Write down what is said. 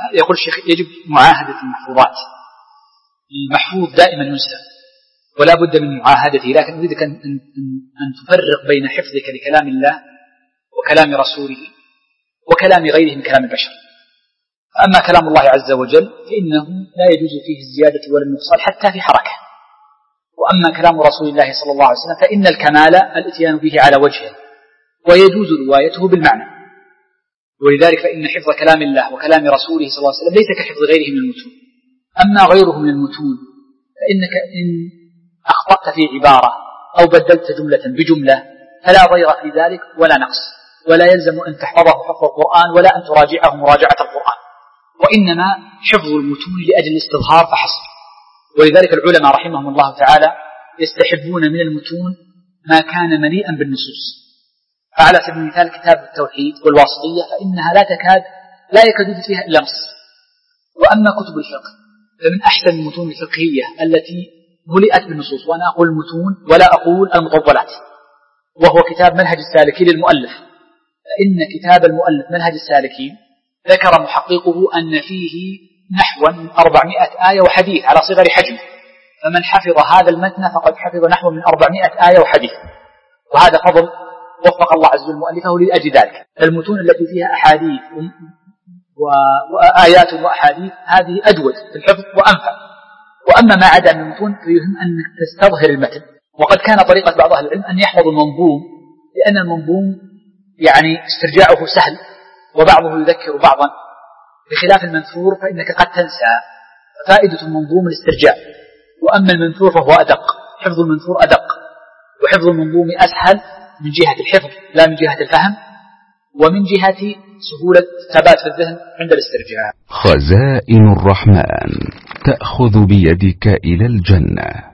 يقول الشيخ يجب معاهدة المحفوظات. المحفوظ دائما ينسى ولا بد من معاهدته، لكن أريدك أن تفرق بين حفظك لكلام الله وكلام رسوله وكلام غيره من كلام البشر. أما كلام الله عز وجل فإنه لا يجوز فيه الزيادة ولا النقصان حتى في حركة، وأما كلام رسول الله صلى الله عليه وسلم فإن الكمال الاتيان به على وجهه ويجوز روايته بالمعنى. ولذلك فإن حفظ كلام الله وكلام رسوله صلى الله عليه وسلم ليس كحفظ غيره من المتون. أما غيره من المتون فإنك إن أخطأت في عبارة أو بدلت جملة بجملة فلا ضير في ذلك ولا نقص، ولا يلزم أن تحفظه حفظ القرآن ولا أن تراجعه مراجعة القرآن، وإنما حفظ المتون لأجل الاستظهار فحسب. ولذلك العلماء رحمهم الله تعالى يستحبون من المتون ما كان مليئا بالنصوص. فعلى سبيل المثال كتاب التوحيد والواسطية فإنها لا يكاد فيها إلا نص. وأما كتب الفقه فمن أحسن المتون الفقهية التي ملئت بالنصوص، وأنا أقول المتون ولا أقول المطولات، وهو كتاب منهج السالكين للمؤلف. فإن كتاب المؤلف منهج السالكين ذكر محققه أن فيه نحو 400 آية وحديث على صغر حجم، فمن حفظ هذا المتن فقد حفظ نحو من 400 آية وحديث، وهذا فضل وفق الله عز وجل مؤلفه لأجل ذلك. المتون التي فيها أحاديث وآيات وأحاديث هذه أجود في الحفظ وأنفع. وأما ما عدا من المتون فيهم أنك تستظهر المتن. وقد كان طريقة بعض أهل العلم أن يحفظ المنظوم، لأن المنظوم يعني استرجاعه سهل وبعضه يذكر بعضا، بخلاف المنثور فإنك قد تنسى. فائدة المنظوم الاسترجاع، وأما المنثور فهو أدق. حفظ المنثور أدق، وحفظ المنظوم أسهل من جهة الحفظ لا من جهة الفهم، ومن جهة سهولة ثبات في الذهن عند الاسترجاع. خزائن الرحمن تأخذ بيدك إلى الجنة.